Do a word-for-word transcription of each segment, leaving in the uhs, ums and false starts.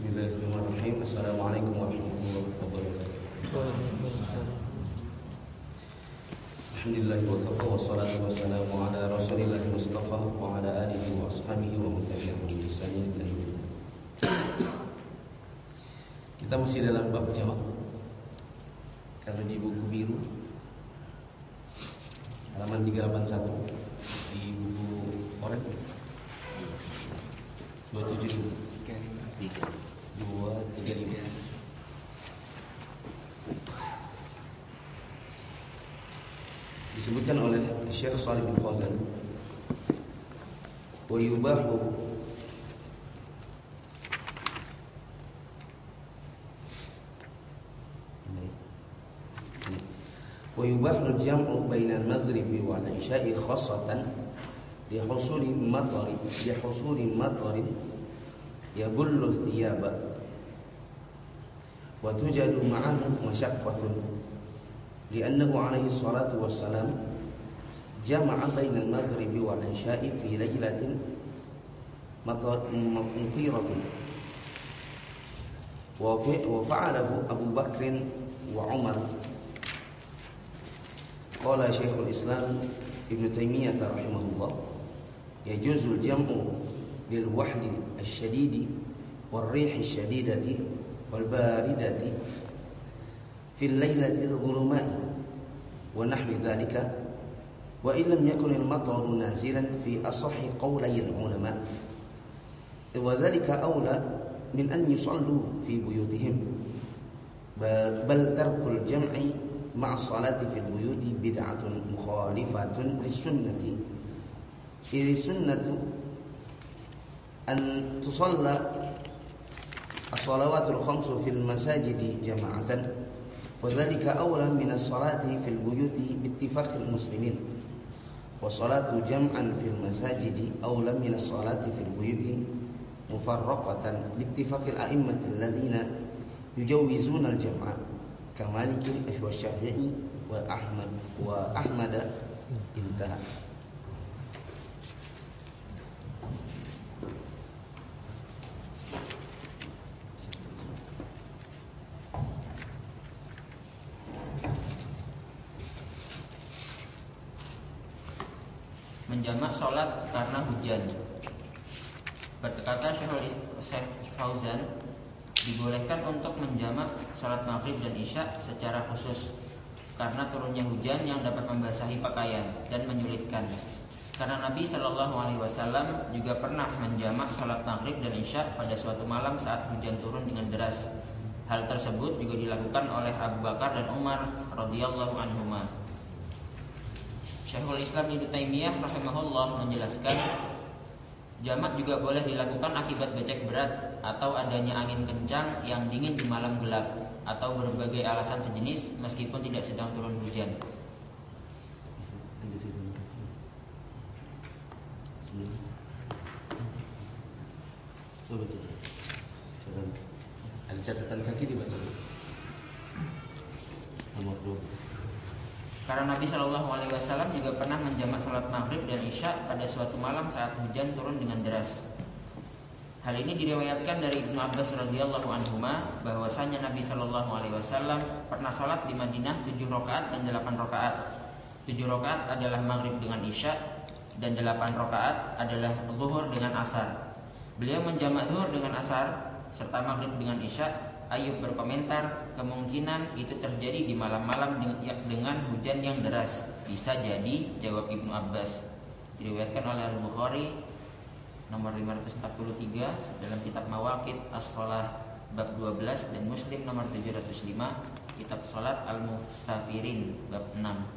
Bismillahirrahmanirrahim. Assalamualaikum warahmatullahi wabarakatuh. Alhamdulillah wa kafa wa salatu wa salamu ala rasulillah mustafa wa ala alihi wa ashabihi wa mutabi'ahum bi ihsanin ila yaumil din. Kita masih dalam bab jamak. Kalau di buku biru halaman tiga delapan satu, di buku oranye dua tujuh lima dua tiga lima. Disebutkan oleh Syekh Shalih bin Fauzan, wa yubahu wa yubahu al-jam'u baina al-maghribi wal isya'i khassatan li husuli matari li husuli matarin yabullu thiyaba wa tujadu ma'ahu masyaqqatun لأنه عليه الصلاة والسلام جمع بين المغرب والعشاء في ليلة مطيرة وفعله أبو بكر وعمر. قال شيخ الإسلام ابن تيمية رحمه الله يجوز الجمع للوحل الشديد والريح الشديدة والباردة في الليلة الظلماء ونحو ذلك وإن لم يكن المطر نازلا في أصح قولي العلماء وذلك أولى من أن يصلوا في بيوتهم بل ترك الجمع مع الصلاة في البيوت بدعة مخالفة للسنة إذ السنة أن تصلى الصلوات الخمس في المساجد جماعة وذلك أولى من الصلاة في البيوت باتفاق المسلمين والصلاة جمعا في المساجد أولى من الصلاة في البيوت مفرقة باتفاق الأئمة الذين يجوزون الجمع كمالك والشافعي وأحمد وأحمد انتهى. Menjamak sholat karena hujan. Berkata Syekh Fauzan, dibolehkan untuk menjamak sholat maghrib dan isya secara khusus karena turunnya hujan yang dapat membasahi pakaian dan menyulitkan. Karena Nabi Shallallahu Alaihi Wasallam juga pernah menjamak sholat maghrib dan isya pada suatu malam saat hujan turun dengan deras. Hal tersebut juga dilakukan oleh Abu Bakar dan Umar radhiyallahu anhuma. Syekhul Islam Ibnu Taimiyah rahimahullah menjelaskan, jamak juga boleh dilakukan akibat becek berat atau adanya angin kencang yang dingin di malam gelap atau berbagai alasan sejenis meskipun tidak sedang turun hujan. Ada catatan kaki dibaca. Nomor dua. Karena Nabi Shallallahu Alaihi Wasallam juga pernah menjamak sholat maghrib dan isya pada suatu malam saat hujan turun dengan deras. Hal ini diriwayatkan dari Ibnu Abbas radhiyallahu anhuma bahwasanya Nabi Shallallahu Alaihi Wasallam pernah sholat di Madinah tujuh rakaat dan delapan rakaat. Tujuh rakaat adalah maghrib dengan isya dan delapan rakaat adalah zuhur dengan asar. Beliau menjamak zuhur dengan asar serta maghrib dengan isya. Ayub berkomentar, kemungkinan itu terjadi di malam-malam dengan hujan yang deras. Bisa jadi, jawab Ibnu Abbas. Diriwayatkan oleh Al-Bukhari nomor lima ratus empat puluh tiga dalam kitab Mawaqit As-Shalah bab dua belas dan Muslim nomor tujuh ratus lima kitab Salat Al-Musafirin bab enam.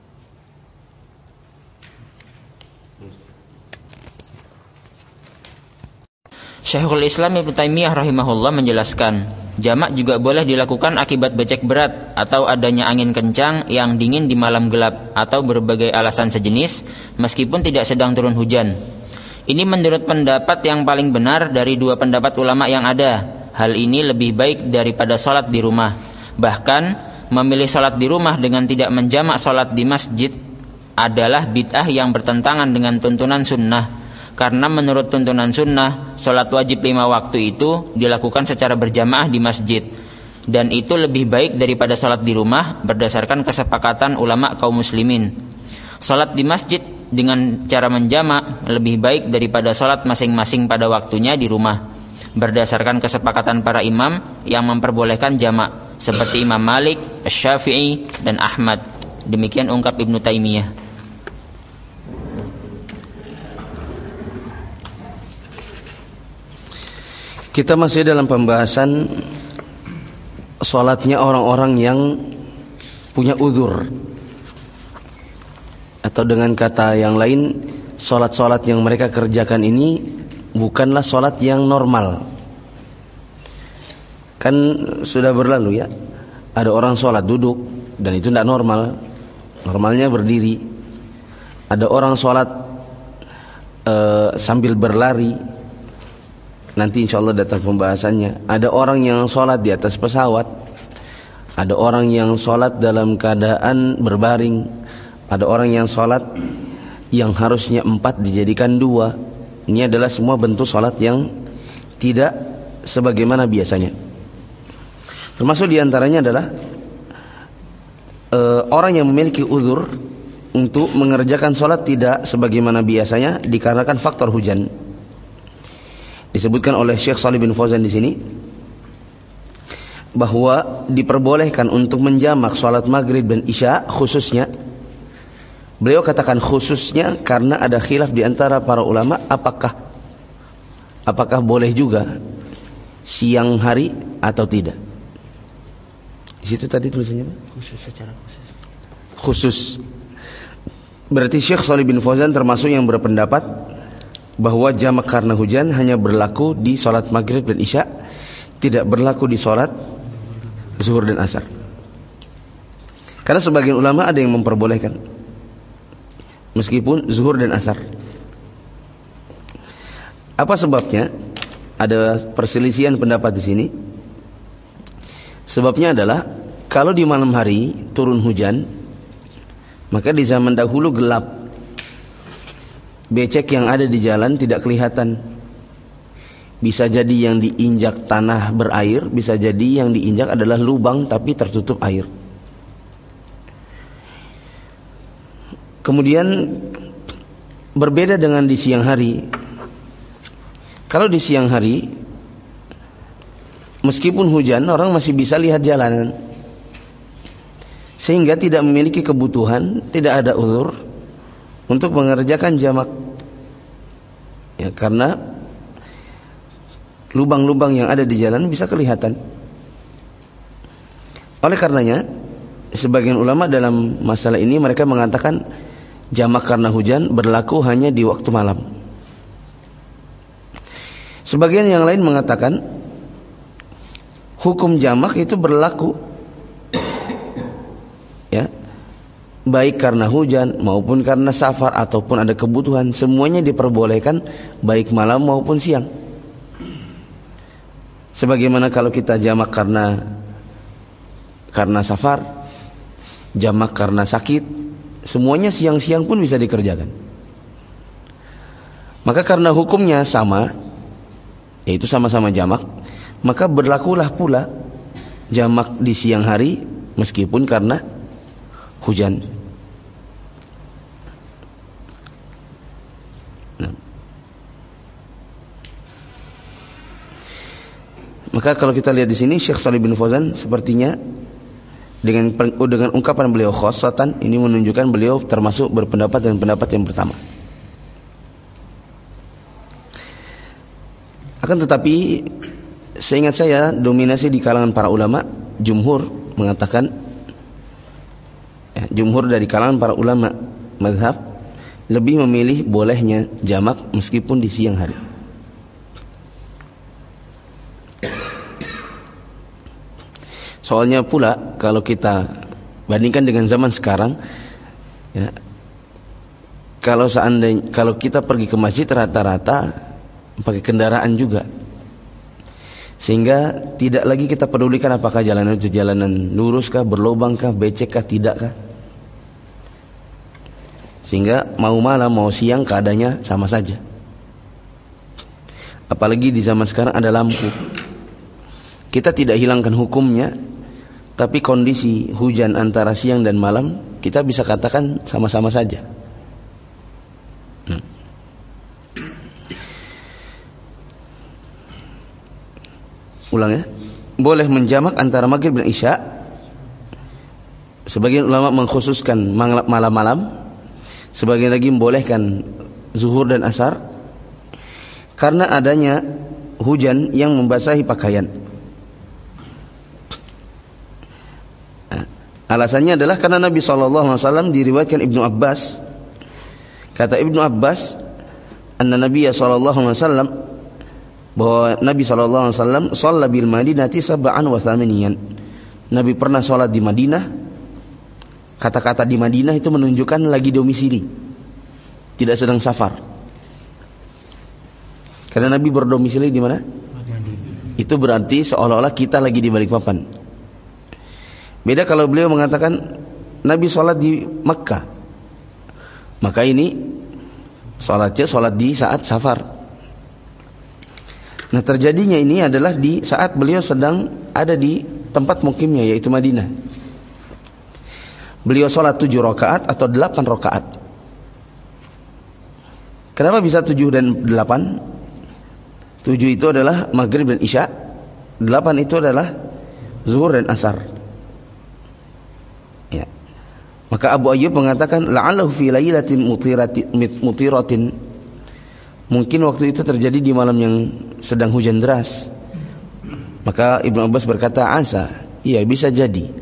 Syekhul Islam Ibnu Taimiyah rahimahullah menjelaskan, jamak juga boleh dilakukan akibat becek berat atau adanya angin kencang yang dingin di malam gelap atau berbagai alasan sejenis meskipun tidak sedang turun hujan. Ini menurut pendapat yang paling benar dari dua pendapat ulama yang ada. Hal ini lebih baik daripada salat di rumah. Bahkan memilih salat di rumah dengan tidak menjamak salat di masjid adalah bid'ah yang bertentangan dengan tuntunan sunnah. karena menurut tuntunan sunnah, sholat wajib lima waktu itu dilakukan secara berjamaah di masjid, dan itu lebih baik daripada sholat di rumah berdasarkan kesepakatan ulama kaum muslimin. Sholat di masjid dengan cara menjamak lebih baik daripada sholat masing-masing pada waktunya di rumah, berdasarkan kesepakatan para imam yang memperbolehkan jamak, seperti Imam Malik, Asy-Syafi'i, dan Ahmad. Demikian ungkap Ibnu Taimiyah. Kita masih dalam pembahasan sholatnya orang-orang yang punya uzur, atau dengan kata yang lain, sholat-sholat yang mereka kerjakan ini bukanlah sholat yang normal. Kan sudah berlalu ya, ada orang sholat duduk dan itu tidak normal, normalnya berdiri. Ada orang sholat uh, sambil berlari, nanti insya Allah datang pembahasannya. Ada orang yang sholat di atas pesawat, ada orang yang sholat dalam keadaan berbaring, ada orang yang sholat yang harusnya empat dijadikan dua. Ini adalah semua bentuk sholat yang tidak sebagaimana biasanya. Termasuk diantaranya adalah e, orang yang memiliki uzur untuk mengerjakan sholat tidak sebagaimana biasanya dikarenakan faktor hujan. Disebutkan oleh Syekh Shalih bin Fauzan di sini bahwa diperbolehkan untuk menjamak sholat maghrib dan isya khususnya. Beliau katakan khususnya karena ada khilaf di antara para ulama apakah apakah boleh juga siang hari atau tidak. Di situ tadi tulisannya apa? Khusus secara khusus. Khusus. Berarti Syekh Shalih bin Fauzan termasuk yang berpendapat bahwa jamak karena hujan hanya berlaku di sholat maghrib dan isya, tidak berlaku di sholat zuhur dan asar. Karena sebagian ulama ada yang memperbolehkan, meskipun zuhur dan asar. Apa sebabnya? Ada perselisihan pendapat di sini. Sebabnya adalah kalau di malam hari turun hujan, maka di zaman dahulu gelap. Becek yang ada di jalan tidak kelihatan. Bisa jadi yang diinjak tanah berair, bisa jadi yang diinjak adalah lubang tapi tertutup air. Kemudian berbeda dengan di siang hari. Kalau di siang hari, meskipun hujan, orang masih bisa lihat jalanan, sehingga tidak memiliki kebutuhan, tidak ada uzur untuk mengerjakan jamak, ya, karena lubang-lubang yang ada di jalan bisa kelihatan. Oleh karenanya, sebagian ulama dalam masalah ini mereka mengatakan jamak karena hujan berlaku hanya di waktu malam. Sebagian yang lain mengatakan hukum jamak itu berlaku, ya, baik karena hujan maupun karena safar ataupun ada kebutuhan, semuanya diperbolehkan baik malam maupun siang. Sebagaimana kalau kita jamak karena karena safar, jamak karena sakit, semuanya siang-siang pun bisa dikerjakan. Maka karena hukumnya sama, yaitu sama-sama jamak, maka berlakulah pula jamak di siang hari meskipun karena hujan. Nah. Maka kalau kita lihat di sini Syekh Shalih bin Fauzan sepertinya dengan dengan ungkapan beliau khossatan ini menunjukkan beliau termasuk berpendapat dengan pendapat yang pertama. Akan tetapi seingat saya dominasi di kalangan para ulama, jumhur mengatakan, ya, jumhur dari kalangan para ulama mazhab lebih memilih bolehnya jamak meskipun di siang hari. Soalnya pula kalau kita bandingkan dengan zaman sekarang, ya, kalau seandainya kalau kita pergi ke masjid rata-rata pakai kendaraan juga, sehingga tidak lagi kita pedulikan apakah jalanan itu jalanan luruskah, berlubangkah, becekkah, tidakkah, sehingga mau malam mau siang keadaannya sama saja. Apalagi di zaman sekarang ada lampu. Kita tidak hilangkan hukumnya, tapi kondisi hujan antara siang dan malam kita bisa katakan sama-sama saja. Hmm. Ulang ya. Boleh menjamak antara maghrib dan isya. Sebagian ulama mengkhususkan malam-malam, sebagian lagi membolehkan zuhur dan asar karena adanya hujan yang membasahi pakaian. Nah, alasannya adalah karena Nabi shallallahu alaihi wasallam, diriwayatkan Ibnu Abbas, kata Ibnu Abbas, anna Nabi shallallahu alaihi wasallam, bahwa Nabi shallallahu alaihi wasallam shalla bil Madinati sab'an wa thamaniyan. Nabi pernah sholat di Madinah. Kata-kata di Madinah itu menunjukkan lagi domisili, tidak sedang safar. Karena Nabi berdomisili di mana? Itu berarti seolah-olah kita lagi di Balikpapan. Beda kalau beliau mengatakan Nabi sholat di Mekkah, maka ini sholatnya sholat di saat safar. Nah, terjadinya ini adalah di saat beliau sedang ada di tempat mukimnya, yaitu Madinah. Beliau sholat tujuh rakaat atau delapan rakaat. Kenapa bisa tujuh dan delapan? Tujuh itu adalah maghrib dan isya, delapan itu adalah zuhur dan asar. Ya. Maka Abu Ayyub mengatakan, la'allahu fi lailatin mutiratin. Mungkin waktu itu terjadi di malam yang sedang hujan deras. Maka Ibnu Abbas berkata, asa, iya bisa jadi.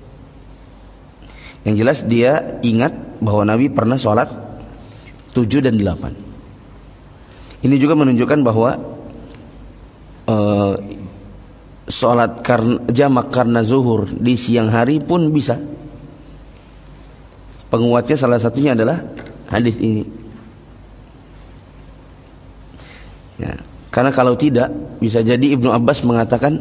Yang jelas dia ingat bahwa Nabi pernah sholat tujuh dan delapan. Ini juga menunjukkan bahwa uh, sholat karena, jamak karena zuhur di siang hari pun bisa. Penguatnya salah satunya adalah hadis ini. Ya, karena kalau tidak, bisa jadi Ibnu Abbas mengatakan,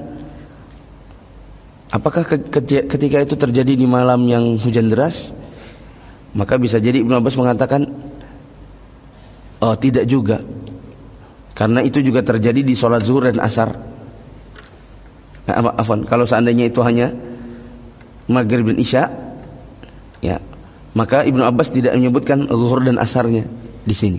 apakah ketika itu terjadi di malam yang hujan deras? Maka bisa jadi Ibnu Abbas mengatakan, oh tidak juga, karena itu juga terjadi di sholat zuhur dan asar. Nah, afwan, kalau seandainya itu hanya maghrib dan isya, ya, maka Ibnu Abbas tidak menyebutkan zuhur dan asarnya di sini.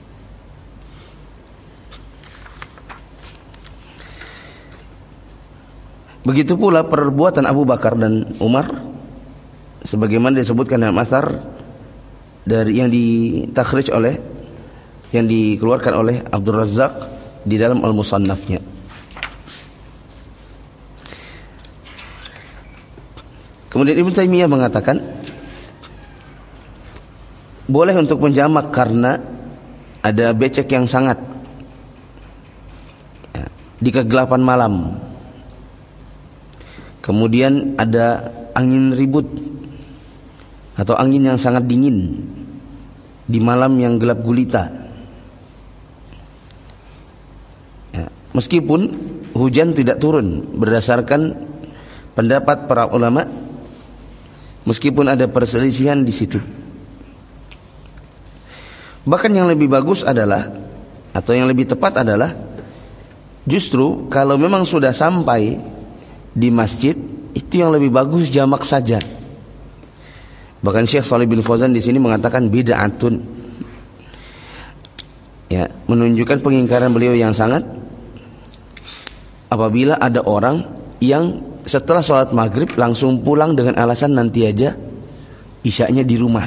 Begitu pula perbuatan Abu Bakar dan Umar, sebagaimana disebutkan dalam athar dari yang ditakhrij oleh, yang dikeluarkan oleh Abdul Razzaq di dalam Al-Musannafnya. Kemudian Ibnu Taimiyah mengatakan, boleh untuk menjamak karena ada becek yang sangat ya, di kegelapan malam. Kemudian ada angin ribut atau angin yang sangat dingin di malam yang gelap gulita. Ya, meskipun hujan tidak turun berdasarkan pendapat para ulama, meskipun ada perselisihan di situ. Bahkan yang lebih bagus adalah, atau yang lebih tepat adalah, justru kalau memang sudah sampai di masjid, itu yang lebih bagus jamak saja. Bahkan Syekh Shalih bin Fauzan di sini mengatakan bid'atun, ya, menunjukkan pengingkaran beliau yang sangat apabila ada orang yang setelah sholat maghrib langsung pulang dengan alasan nanti aja isyanya di rumah.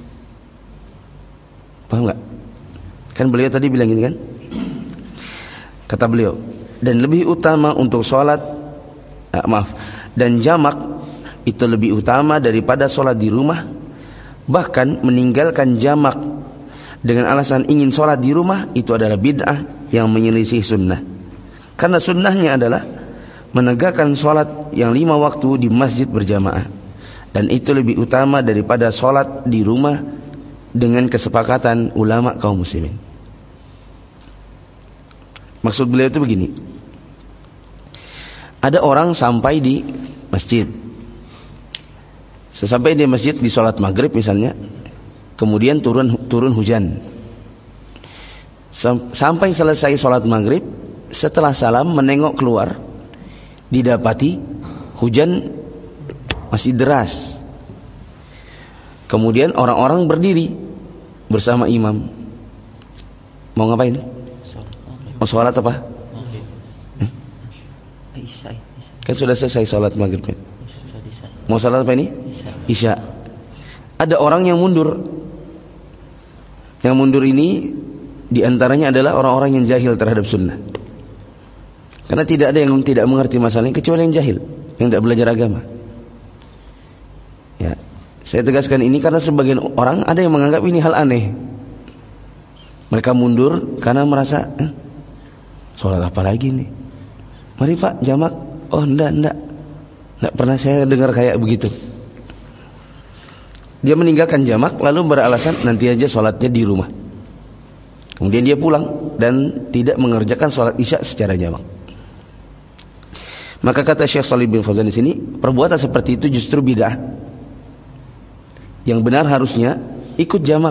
Paham nggak? Kan beliau tadi bilang gini kan? Kata beliau, dan lebih utama untuk sholat Ah, maaf, dan jamak itu lebih utama daripada sholat di rumah. Bahkan meninggalkan jamak dengan alasan ingin sholat di rumah, itu adalah bid'ah yang menyelisih sunnah. Karena sunnahnya adalah menegakkan sholat yang lima waktu di masjid berjamaah, dan itu lebih utama daripada sholat di rumah dengan kesepakatan ulama kaum muslimin. Maksud beliau itu begini, ada orang sampai di masjid, sesampai di masjid di sholat maghrib misalnya, kemudian turun turun hujan. Sampai selesai sholat maghrib, setelah salam menengok keluar, didapati hujan masih deras. Kemudian orang-orang berdiri bersama imam. Mau ngapain? Mau sholat apa? Hmm? Kan sudah selesai sholat maghribnya. Mau sholat apa ini? Isya. Ada orang yang mundur. Yang mundur ini diantaranya adalah orang-orang yang jahil terhadap sunnah. Karena tidak ada yang tidak mengerti masalah ini kecuali yang jahil, yang tidak belajar agama. Ya, saya tegaskan ini karena sebagian orang ada yang menganggap ini hal aneh. Mereka mundur karena merasa, eh, sholat apa lagi nih? Mari Pak, jamak. Oh, enggak, enggak. Enggak pernah saya dengar kayak begitu. Dia meninggalkan jamak lalu beralasan nanti aja sholatnya di rumah. Kemudian dia pulang dan tidak mengerjakan sholat isya secara jamak. Maka kata Syekh Shalih bin Fauzan di sini, perbuatan seperti itu justru bid'ah. Yang benar harusnya ikut jamak.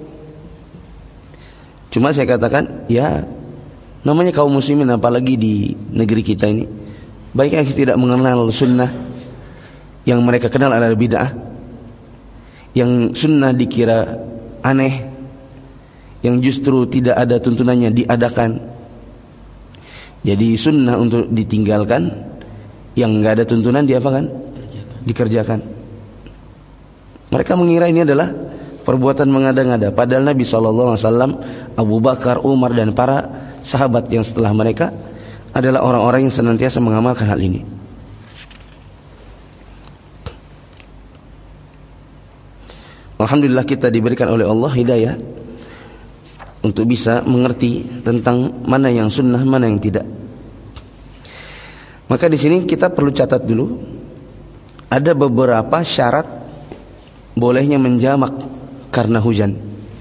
Cuma saya katakan, ya namanya kaum muslimin apalagi di negeri kita ini, baiknya kita tidak mengenal sunnah. Yang mereka kenal adalah bid'ah. Yang sunnah dikira aneh, yang justru tidak ada tuntunannya diadakan. Jadi sunnah untuk ditinggalkan, yang enggak ada tuntunan diapakan? Dikerjakan. Mereka mengira ini adalah perbuatan mengada-ngada. Padahal Nabi shallallahu alaihi wasallam, Abu Bakar, Umar dan para sahabat yang setelah mereka adalah orang-orang yang senantiasa mengamalkan hal ini. Alhamdulillah kita diberikan oleh Allah hidayah untuk bisa mengerti tentang mana yang sunnah, mana yang tidak. Maka di sini kita perlu catat dulu, ada beberapa syarat bolehnya menjamak karena hujan.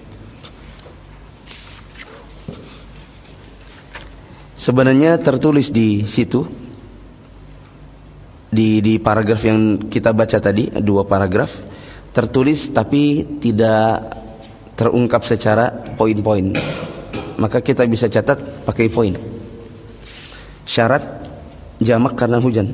Sebenarnya tertulis di situ, di di paragraf yang kita baca tadi, dua paragraf tertulis tapi tidak terungkap secara poin-poin. Maka kita bisa catat pakai poin. Syarat jamak karena hujan.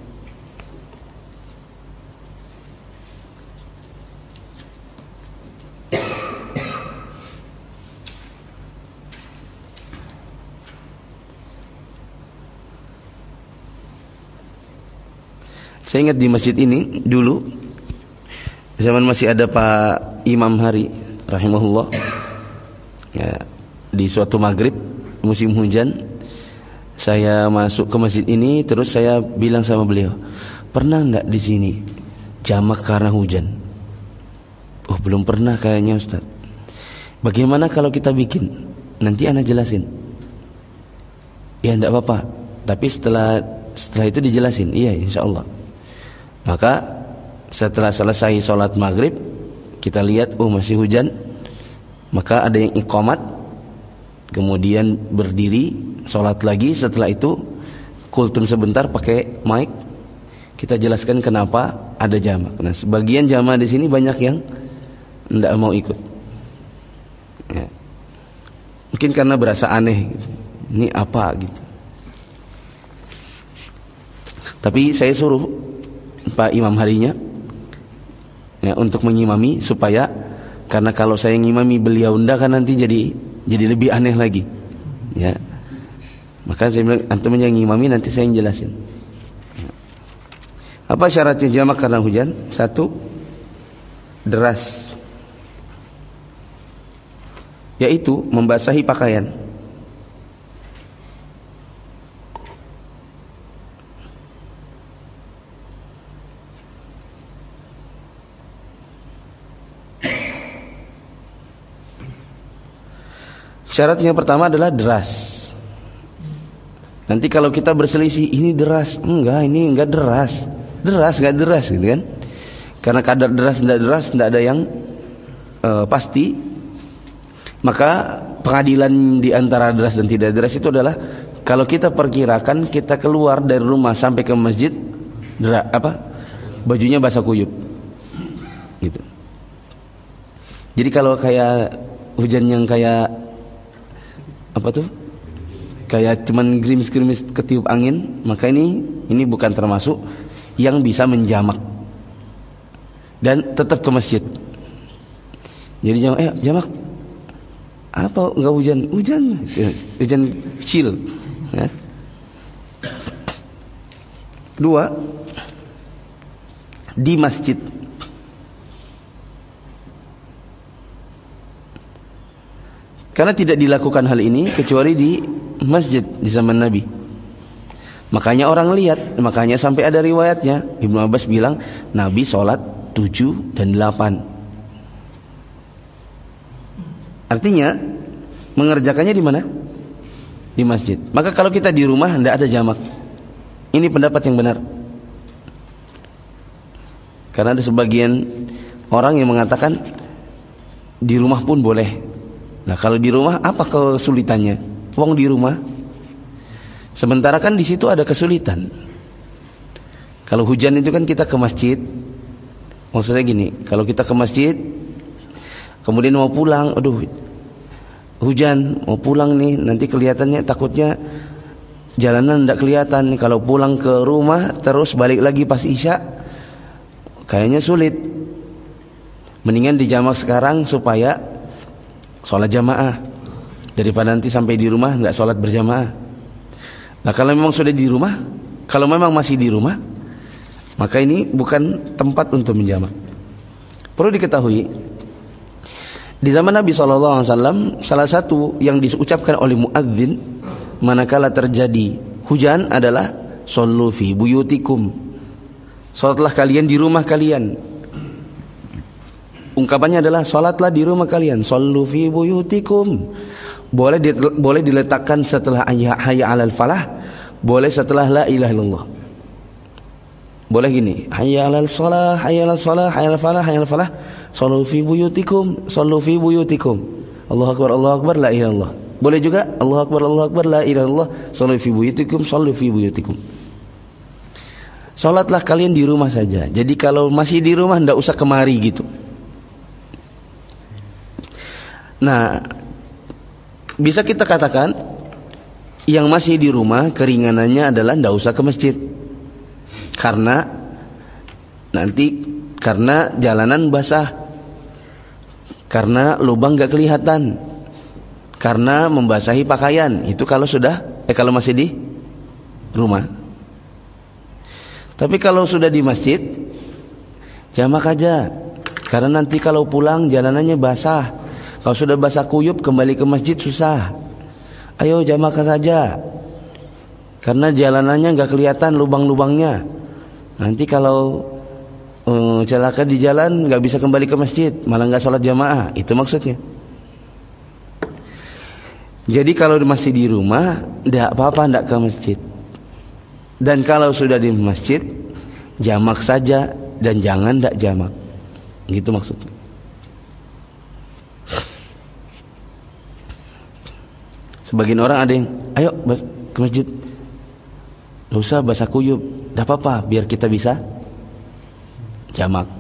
Saya ingat di masjid ini dulu zaman masih ada Pak Imam Hari rahimahullah, ya, di suatu maghrib musim hujan saya masuk ke masjid ini, terus saya bilang sama beliau, pernah enggak di sini jamak karena hujan? Oh, belum pernah kayaknya Ustaz. Bagaimana kalau kita bikin? Nanti ana jelasin. Ya enggak apa-apa, tapi setelah setelah itu dijelasin. Iya, insyaallah. Maka setelah selesai sholat maghrib, kita lihat, oh masih hujan. Maka ada yang iqamat, kemudian berdiri, sholat lagi. Setelah itu kultum sebentar pakai mic, kita jelaskan kenapa ada jamak. Nah, sebagian jamaah di sini banyak yang tidak mau ikut. Ya. Mungkin karena berasa aneh, ini apa gitu. Tapi saya suruh Pak Imam Harinya, ya, untuk mengimami supaya, karena kalau saya ngimami beliau ndak kan nanti jadi jadi lebih aneh lagi, ya. Maka saya bilang antum yang ngimami, nanti saya yang jelasin. Apa syaratnya jamak karena hujan? Satu, deras, yaitu membasahi pakaian. Syarat yang pertama adalah deras. Nanti kalau kita berselisih, ini deras, enggak, ini enggak deras, deras enggak deras, gitu kan? Karena kadar deras enggak deras enggak ada yang uh, pasti. Maka pengadilan di antara deras dan tidak deras itu adalah kalau kita perkirakan kita keluar dari rumah sampai ke masjid, deras, apa? Bajunya basah kuyup, gitu. Jadi kalau kayak hujan yang kayak apa tuh? kayak cuman gerimis-gerimis ketiup angin, maka ini ini bukan termasuk yang bisa menjamak. Dan tetap ke masjid. Jadi jangan eh jamak apa enggak hujan? Hujan. Hujan kecil, ya. Dua, di masjid. Karena tidak dilakukan hal ini kecuali di masjid di zaman Nabi. Makanya orang lihat, makanya sampai ada riwayatnya. Ibnu Abbas bilang Nabi sholat tujuh dan delapan. Artinya mengerjakannya di mana? Di masjid. Maka kalau kita di rumah tidak ada jamak. Ini pendapat yang benar. Karena ada sebagian orang yang mengatakan di rumah pun boleh. Nah, kalau di rumah apa kesulitannya? Wong di rumah. Sementara kan di situ ada kesulitan. Kalau hujan itu kan kita ke masjid. Maksudnya gini, kalau kita ke masjid kemudian mau pulang, aduh hujan, mau pulang nih, nanti kelihatannya takutnya jalanan tidak kelihatan. Kalau pulang ke rumah terus balik lagi pas isya, kayaknya sulit. Mendingan dijamak sekarang supaya sholat jamaah daripada nanti sampai di rumah nggak sholat berjamaah. Nah, kalau memang sudah di rumah, kalau memang masih di rumah, maka ini bukan tempat untuk menjamak. Perlu diketahui, di zaman Nabi shallallahu alaihi wasallam, salah satu yang diucapkan oleh muadzin manakala terjadi hujan adalah shollu fi buyutikum. Salatlah kalian di rumah kalian. Ungkapannya adalah salatlah di rumah kalian. Shollu fi buyutikum. Boleh di, boleh diletakkan setelah hayya 'alal falah, boleh setelah la ilaha illallah. Boleh gini, hayya 'alal shalah, hayya 'alal shalah, hayya 'alal falah, hayya 'alal falah. Shollu fi buyutikum, shollu fi buyutikum. Allahu akbar, Allahu akbar, la ilaha illallah. Boleh juga Allahu akbar, Allahu akbar, la ilaha illallah. Shollu fi buyutikum, shollu fi buyutikum. Salatlah kalian di rumah saja. Jadi kalau masih di rumah enggak usah kemari gitu. Nah, bisa kita katakan yang masih di rumah keringanannya adalah enggak usah ke masjid. Karena nanti karena jalanan basah, karena lubang enggak kelihatan, karena membasahi pakaian. Itu kalau sudah eh kalau masih di rumah. Tapi kalau sudah di masjid, jamak aja. Karena nanti kalau pulang jalanannya basah. Kalau sudah basah kuyup kembali ke masjid susah. Ayo jamak saja. Karena jalanannya enggak kelihatan lubang-lubangnya. Nanti kalau um, celaka di jalan enggak bisa kembali ke masjid, malah enggak sholat jamaah. Itu maksudnya. Jadi kalau masih di rumah, enggak apa-apa enggak ke masjid. Dan kalau sudah di masjid, jamak saja dan jangan enggak jamak. Gitu maksudnya. Sebagian orang ada yang, ayo ke masjid. Nggak usah basah kuyup, enggak apa-apa, biar kita bisa jamak.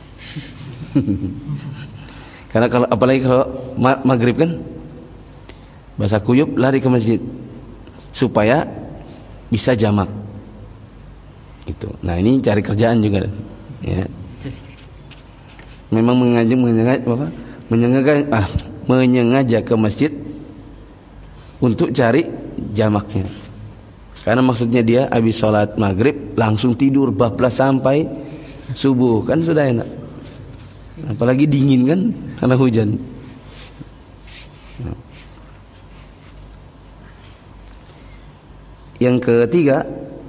Karena kalau apalagi kalau ma- maghrib kan basah kuyup, lari ke masjid supaya bisa jamak. Itu. Nah, ini cari kerjaan juga, ya. Memang mengajak menyengaja apa? Menyengaja ah, menyengaja ke masjid untuk cari jamaknya. Karena maksudnya dia habis sholat maghrib langsung tidur bablas sampai subuh, kan sudah enak. Apalagi dingin kan karena hujan. Yang ketiga,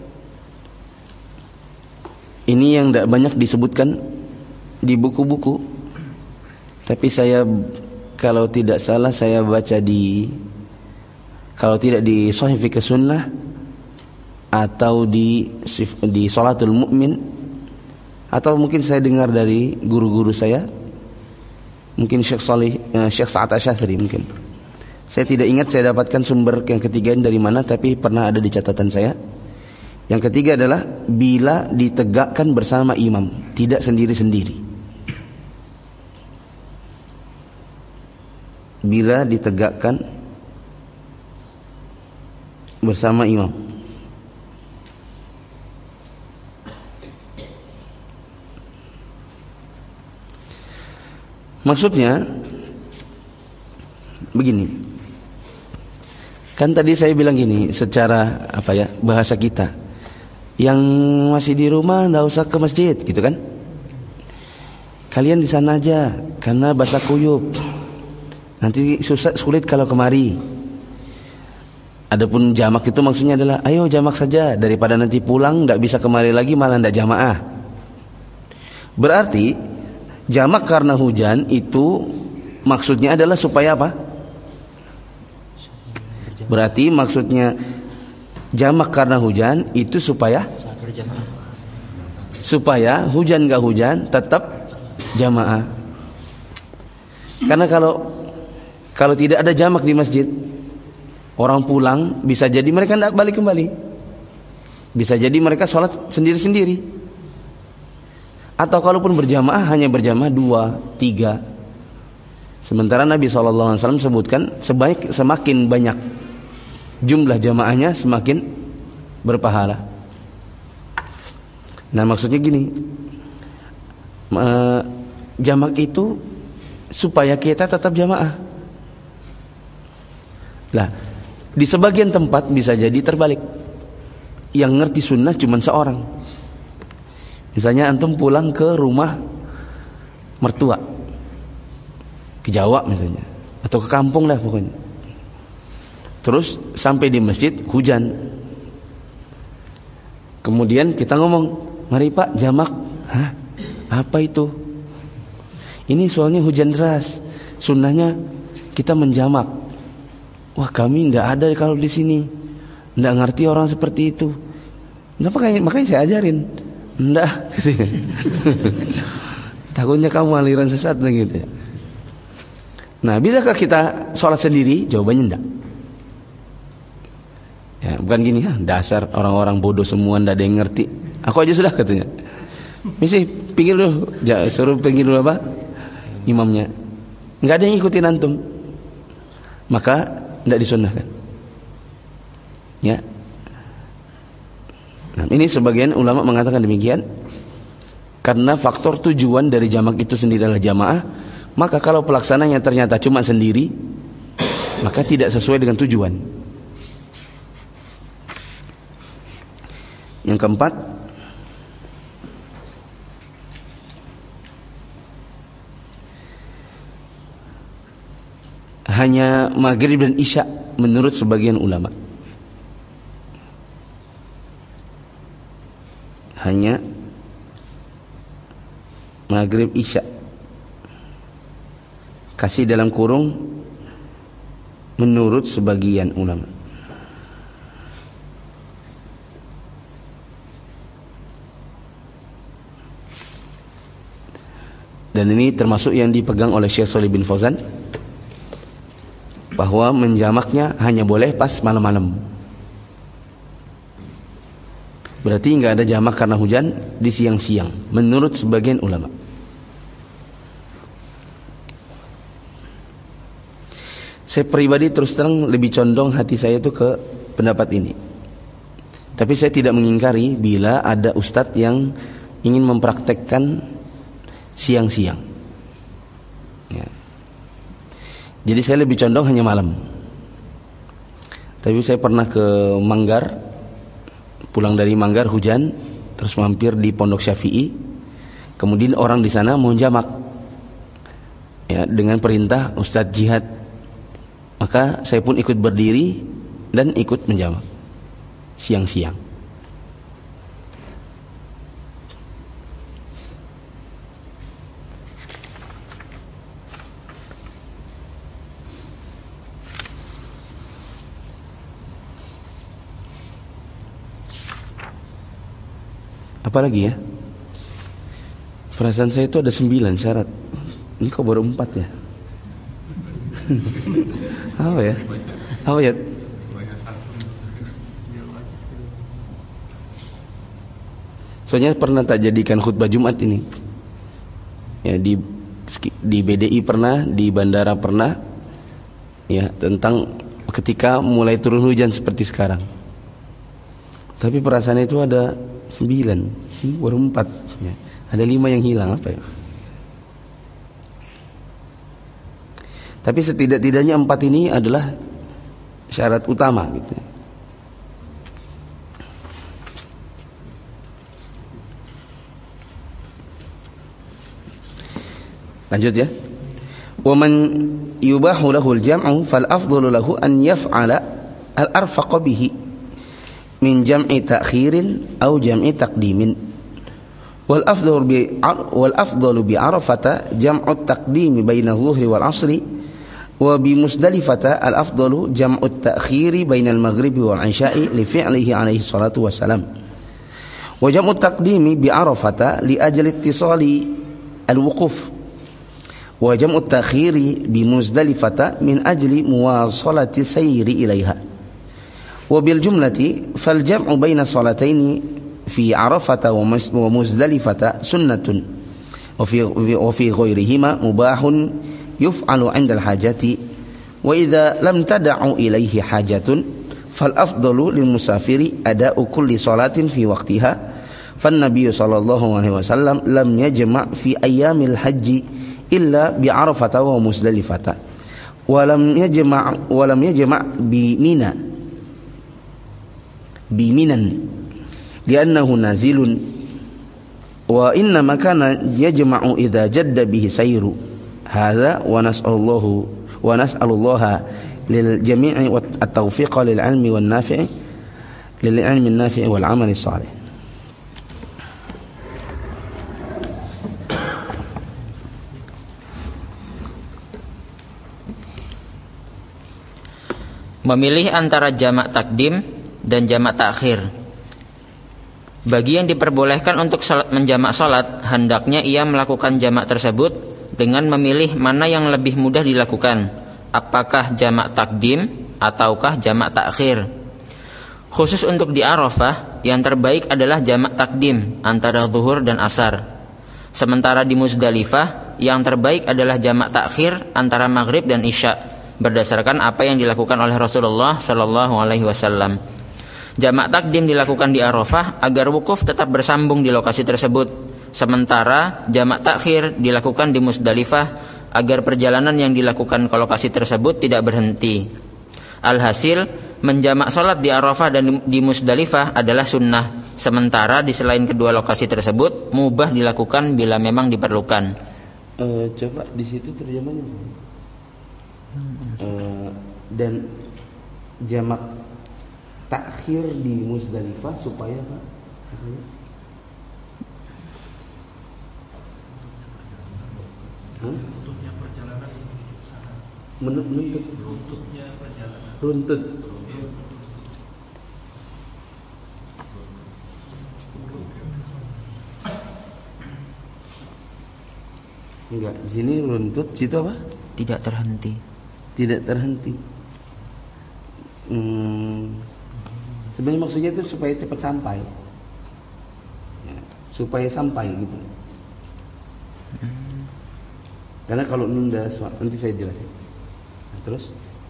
ini yang tidak banyak disebutkan di buku-buku, tapi saya kalau tidak salah saya baca di, kalau tidak di Shahih Fiqh Sunnah atau di di Shalatul Mu'min, atau mungkin saya dengar dari guru-guru saya, mungkin Syekh Salih, eh, Syekh Sa'ad Asy-Syadzili mungkin. Saya tidak ingat saya dapatkan sumber yang ketiga dari mana, tapi pernah ada di catatan saya. Yang ketiga adalah bila ditegakkan bersama imam, tidak sendiri-sendiri. Bila ditegakkan bersama imam. Maksudnya begini. Kan tadi saya bilang gini, secara apa ya, bahasa kita. Yang masih di rumah enggak usah ke masjid, gitu kan? Kalian di sana aja karena basah kuyup. Nanti susah sulit kalau kemari. Adapun jamak itu maksudnya adalah ayo jamak saja daripada nanti pulang enggak bisa kemari lagi malah enggak jamaah. Berarti jamak karena hujan itu maksudnya adalah supaya apa? Berarti maksudnya jamak karena hujan itu supaya supaya hujan gak hujan tetap jamaah. Karena kalau kalau tidak ada jamak di masjid, orang pulang bisa jadi mereka tidak balik kembali. Bisa jadi mereka sholat sendiri-sendiri. Atau kalaupun berjamaah hanya berjamaah dua, tiga. Sementara Nabi shallallahu alaihi wasallam sebutkan sebaik semakin banyak jumlah jamaahnya semakin berpahala. Nah maksudnya gini, jamak itu supaya kita tetap jamaah. Lah di sebagian tempat bisa jadi terbalik. Yang ngerti sunnah cuma seorang. Misalnya antum pulang ke rumah mertua, ke Jawa misalnya, atau ke kampung lah pokoknya. Terus sampai di masjid hujan. Kemudian kita ngomong, mari Pak jamak. Hah? Apa itu? Ini soalnya hujan deras. Sunnahnya kita menjamak. Wah kami tidak ada kalau di sini. Tidak ngerti orang seperti itu. Nah, makanya, makanya saya ajarin. Enggak, takutnya kamu aliran sesat gitu. Nah, bisakah kita sholat sendiri? Jawabannya enggak. Ya, bukan gini, ah, dasar orang-orang bodoh semua, enggak ada yang ngerti. Aku aja sudah katanya. Mesti pinggir dulu, ja, suruh pinggir dulu apa? Imamnya. Enggak ada yang ikutin antum. Maka enggak disunnahkan. Ya. Nah, ini sebagian ulama mengatakan demikian karena faktor tujuan dari jamak itu sendiri adalah jamaah. Maka kalau pelaksananya ternyata cuma sendiri, maka tidak sesuai dengan tujuan. Yang keempat, hanya maghrib dan isya menurut sebagian ulama. Hanya maghrib isya, kasih dalam kurung menurut sebagian ulama. Dan ini termasuk yang dipegang oleh Syekh Shalih bin Fauzan, bahwa menjamaknya hanya boleh pas malam-malam. Berarti enggak ada jamak karena hujan di siang-siang menurut sebagian ulama. Saya pribadi terus terang lebih condong hati saya itu ke pendapat ini. Tapi saya tidak mengingkari bila ada ustadz yang ingin mempraktekkan siang-siang. Ya. Jadi saya lebih condong hanya malam. Tapi saya pernah ke Manggar, pulang dari Manggar hujan, terus mampir di Pondok Syafi'i. Kemudian orang di sana mau jamak, ya, dengan perintah Ustadz Jihad. Maka saya pun ikut berdiri dan ikut menjamak siang-siang. Apalagi ya? Perasaan saya itu ada sembilan syarat. Ini kok baru empat ya? Apa ya? Apa ya? Soalnya pernah tak jadikan khutbah Jumat ini. Ya, di di B D I pernah, di bandara pernah. Ya, tentang ketika mulai turun hujan seperti sekarang. Tapi perasaan itu ada sembilan, baru empat, ya. Ada lima yang hilang, apa ya? Tapi setidak-tidaknya empat ini adalah syarat utama, gitu. Lanjut ya. Wa man yubahu lahu al-jam'u fal afdalu lahu an yaf'ala al-arfaqa bihi min jam'i ta'khirin aw jam'i taqdimin. Wal afdalu bi wal afdalu bi Arafata jam'u at-taqdimi baina adh-dhuhri wal 'ashri wa bi Musdalifata al-afdalu jam'u at-ta'khiri baina al-maghribi wal 'isha'i li fi'lihi alaihi salatu wassalam. Wa jam'u at-taqdimi bi Arafata li ajli ittisali al-wuquf wa jam'u at-ta'khiri bi Muzdalifata min ajli muwasalati sayri ilaiha. Wa bil jumlati fal jam'u baina salataini fi Arafata wa Muzdalifata sunnatun wa fi wa fi ghairihima mubahun yuf'alu 'inda al-hajati wa idza lam tad'u ilaihi hajatun fal afdalu lil musafiri ada'u kulli salatin fi waqtiha fan nabiyyu sallallahu alaihi wasallam lam yajma' fi ayyamil hajji illa bi Arafata wa Muzdalifata wa lam yajma' wa lam yajma' bi Mina bi Minan li'annahu nazilun wa inna ma kana yajma'u idza jadda bihi sayru hadza wa nas'alullahu wa nas'alullaha lil jami'i at-tawfiqa lil 'ilmi wan nafi'i lil 'ilmi an-nafi'i wal 'amali salih. Memilih antara jamak takdim dan jamak takhir. Bagi yang diperbolehkan untuk salat, menjamak salat, hendaknya ia melakukan jamak tersebut dengan memilih mana yang lebih mudah dilakukan, apakah jamak takdim ataukah jamak takhir. Khusus untuk di Arafah, yang terbaik adalah jamak takdim antara zuhur dan asar. Sementara di Muzdalifah, yang terbaik adalah jamak takhir antara maghrib dan isya, berdasarkan apa yang dilakukan oleh Rasulullah sallallahu alaihi wasallam. Jamak takdim dilakukan di Arafah agar wukuf tetap bersambung di lokasi tersebut, sementara jamak takhir dilakukan di Muzdalifah agar perjalanan yang dilakukan ke lokasi tersebut tidak berhenti. Alhasil, menjamak salat di Arafah dan di Muzdalifah adalah sunnah, sementara di selain kedua lokasi tersebut mubah dilakukan bila memang diperlukan. Uh, coba di situ terjemahnya. Uh, dan jamak takhir di Muzdalifah supaya apa? Runtutnya perjalanan menuju ke sana. Menuntut Runtutnya perjalanan. Runtut. Enggak, di sini runtut, situ apa? Tidak terhenti. Tidak terhenti. Hmm, sebenarnya maksudnya itu supaya cepat sampai, ya, supaya sampai gitu. Hmm. Karena kalau nunda, nanti saya jelasin. Nah, terus,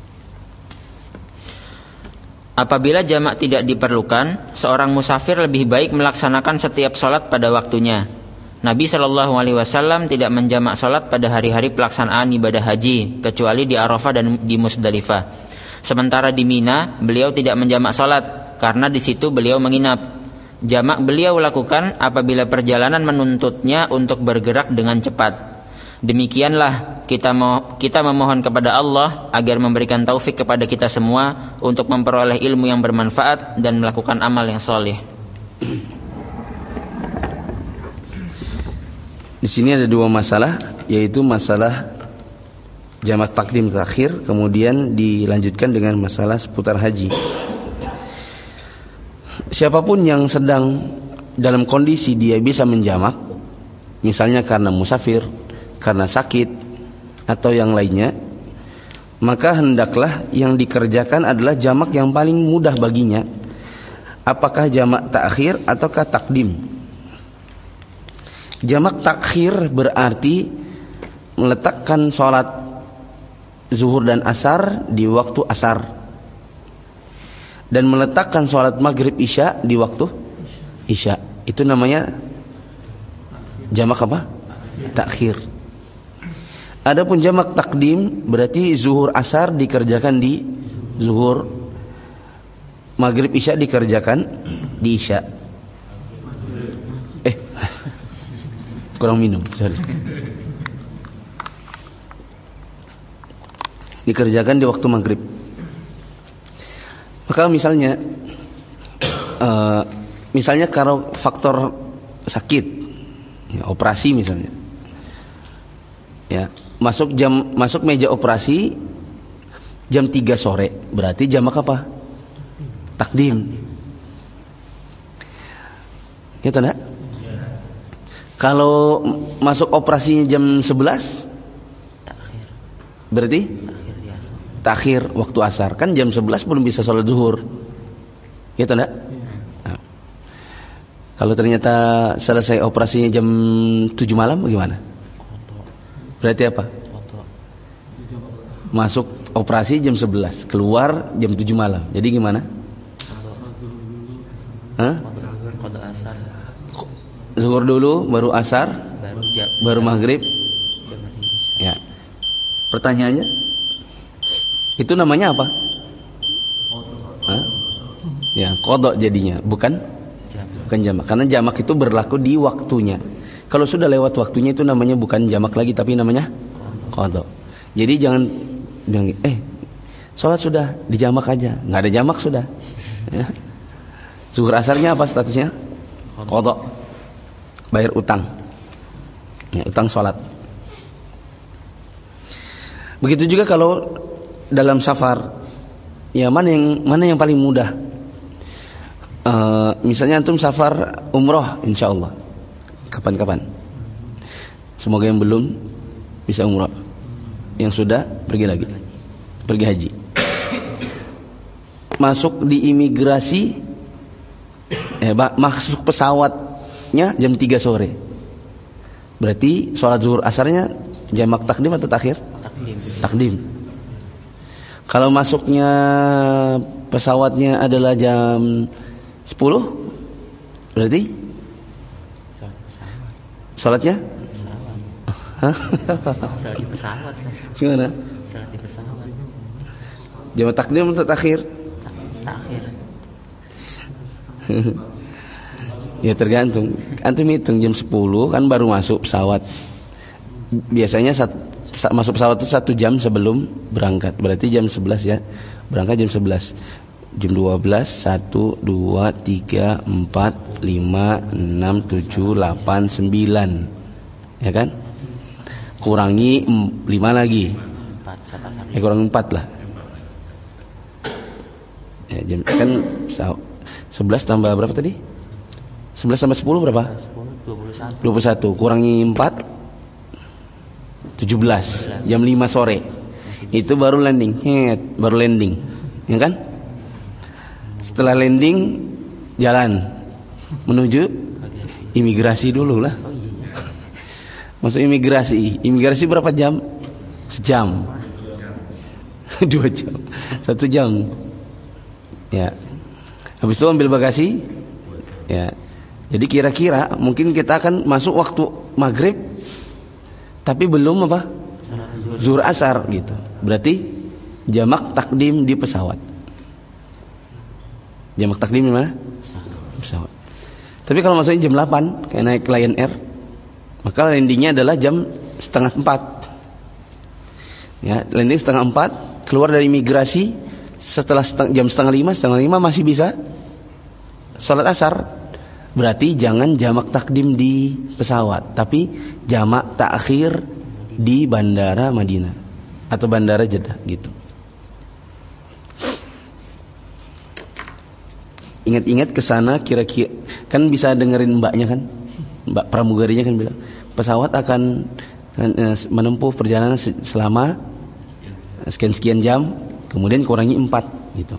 apabila jamak tidak diperlukan, seorang musafir lebih baik melaksanakan setiap salat pada waktunya. Nabi shallallahu alaihi wasallam tidak menjamak salat pada hari-hari pelaksanaan ibadah haji, kecuali di Arafah dan di Muzdalifah. Sementara di Mina, beliau tidak menjamak salat karena di situ beliau menginap. Jamak beliau lakukan apabila perjalanan menuntutnya untuk bergerak dengan cepat. Demikianlah kita mau, kita memohon kepada Allah agar memberikan taufik kepada kita semua untuk memperoleh ilmu yang bermanfaat dan melakukan amal yang saleh. Di sini ada dua masalah, yaitu masalah jamak takdim takhir, kemudian dilanjutkan dengan masalah seputar haji. Siapapun yang sedang dalam kondisi dia bisa menjamak, misalnya karena musafir, karena sakit, atau yang lainnya, maka hendaklah yang dikerjakan adalah jamak yang paling mudah baginya, apakah jamak takhir ataukah takdim. Jamak takhir berarti meletakkan sholat zuhur dan asar di waktu asar, dan meletakkan sholat maghrib isya di waktu isya, itu namanya jamak apa? Takhir. Adapun jamak takdim berarti zuhur asar dikerjakan di zuhur, maghrib isya dikerjakan di isya. Eh, kurang minum, sorry. Dikerjakan di waktu maghrib. Maka misalnya, uh, misalnya kalau faktor sakit, ya, operasi misalnya, ya masuk jam masuk meja operasi jam tiga sore, berarti jamak apa? Takdim. Ya tanda? Kalau masuk operasinya jam sebelas, Takhir. berarti Takhir ya. takhir waktu asar. Kan jam sebelas belum bisa sholat zuhur. Ya tanda? Nah. Kalau ternyata selesai operasinya jam tujuh malam bagaimana? Berarti apa? Masuk operasi jam sebelas, keluar jam tujuh malam. Jadi gimana? Hah? Qada asar. Zuhur dulu, baru asar, Baru jam. baru maghrib. Jam isya. Ya. Pertanyaannya, itu namanya apa? Hah? Ya, qada jadinya, bukan Jam. bukan jamak. Karena jamak itu berlaku di waktunya. Kalau sudah lewat waktunya itu namanya bukan jamak lagi, tapi namanya qada. Jadi jangan bilang, eh, sholat sudah dijamak aja, nggak ada jamak sudah. Ya. Zuhur asarnya apa statusnya? Qada. Bayar utang, ya, utang sholat. Begitu juga kalau dalam safar, ya mana yang mana yang paling mudah? Uh, misalnya antum safar umroh, insya Allah, kapan-kapan. Semoga yang belum bisa umroh, yang sudah pergi lagi, pergi haji. Masuk di imigrasi, eh, masuk pesawat jam tiga sore. Berarti sholat zuhur asarnya jamak takdim atau takhir? Takdim. Takdim. Kalau masuknya pesawatnya adalah jam sepuluh, berarti sholatnya? Pesawat. Hah? Sholat di pesawat. Gimana? Sholat di pesawat. Jamak takdim atau takhir? Takhir. Ya tergantung. Antum hitung jam sepuluh kan baru masuk pesawat. Biasanya saat, saat masuk pesawat itu satu jam sebelum berangkat. Berarti jam sebelas ya. Berangkat jam sebelas. Jam dua belas, satu, dua, tiga, empat, lima, enam, tujuh, delapan, sembilan. Ya kan? Kurangi lima lagi. Ya kurang empat lah. Ya, jam, kan sebelas tambah berapa tadi? sebelas tambah sepuluh berapa? dua puluh satu. Kurangi empat, tujuh belas. Jam lima sore. Itu baru landing. Het, baru landing. Ya kan? Setelah landing, jalan menuju imigrasi dulu lah. Masuk imigrasi. Imigrasi berapa jam? Sejam. Dua jam. Satu jam. Ya. Habis itu ambil bagasi. Ya. Jadi kira-kira mungkin kita akan masuk waktu maghrib, tapi belum apa? Zuhur asar gitu. Berarti jamak takdim di pesawat. Jamak takdim di mana? Pesawat. Tapi kalau masuknya jam delapan, kayak naik Lion Air, maka landingnya adalah jam setengah empat. Ya, landing setengah empat, keluar dari imigrasi setelah seteng- jam setengah lima, setengah lima masih bisa sholat asar. Berarti jangan jamak takdim di pesawat, tapi jamak takhir di bandara Madinah atau bandara Jeddah gitu. Ingat-ingat ke sana kira-kira kan bisa dengerin mbaknya kan, mbak pramugarinya kan bilang pesawat akan menempuh perjalanan selama sekian-sekian jam, kemudian kurangi empat gitu.